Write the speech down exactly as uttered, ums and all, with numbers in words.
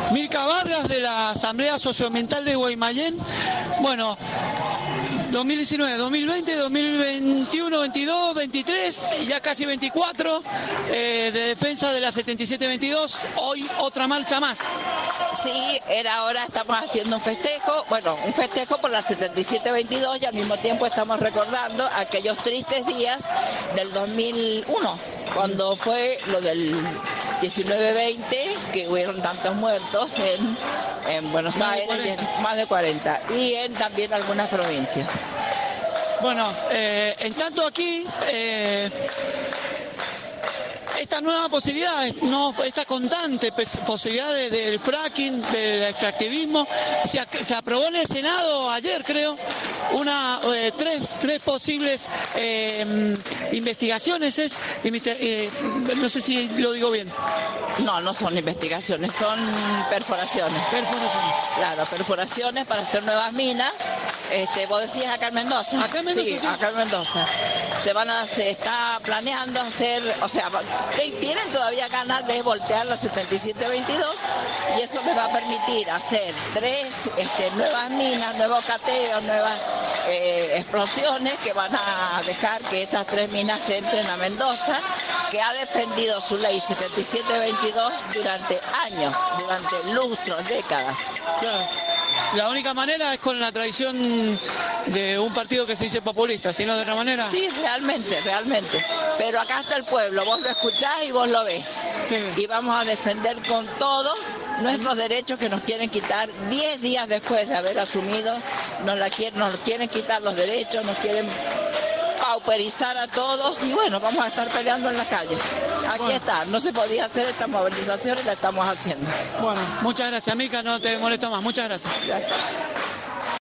Milka Vargas, de la Asamblea Socioambiental de Guaymallén. Bueno, dos mil diecinueve, dos mil veinte, dos mil veintiuno, veintidós, veintitrés y ya casi veinticuatro eh, de defensa de la setenta y siete veintidós. Hoy otra marcha más. Sí, era hora, estamos haciendo un festejo, bueno, un festejo por la setenta y siete veintidós y al mismo tiempo estamos recordando aquellos tristes días del dos mil uno, cuando fue lo del diecinueve veinte, que hubieron tantos muertos en, en Buenos Aires, más de cuarenta, y en también algunas provincias. Bueno, eh, en tanto aquí, eh, esta nueva posibilidad, no, esta constante posibilidad de, del fracking, del extractivismo, se, se aprobó en el Senado ayer, creo, una eh, tres, tres posibles eh, investigaciones, es, eh, no sé si lo digo bien. No, no son investigaciones, son perforaciones. Perforaciones. Claro, perforaciones para hacer nuevas minas. Este, vos decías acá en Mendoza. Acá en Mendoza. Sí, sí. acá en Mendoza. Se van a, se está planeando hacer, o sea, tienen todavía ganas de voltear la setenta y siete veintidós y eso les va a permitir hacer tres este, nuevas minas, nuevos cateos, nuevas eh, explosiones que van a dejar que esas tres minas entren a Mendoza, que ha defendido su ley setenta y siete veintidós durante años, durante lustros, décadas. Claro. La única manera es con la tradición de un partido que se dice populista, si no de otra manera. Sí, realmente, realmente. Pero acá está el pueblo, vos lo escuchás y vos lo ves. Sí. Y vamos a defender con todo nuestros derechos que nos quieren quitar diez días después de haber asumido, nos, la quieren, nos quieren quitar los derechos, nos quieren pauperizar a todos y bueno, vamos a estar peleando en las calles. Aquí bueno. está, no se podía hacer esta movilización y la estamos haciendo. Bueno, muchas gracias, Milka, no te molesto más, muchas gracias. Gracias.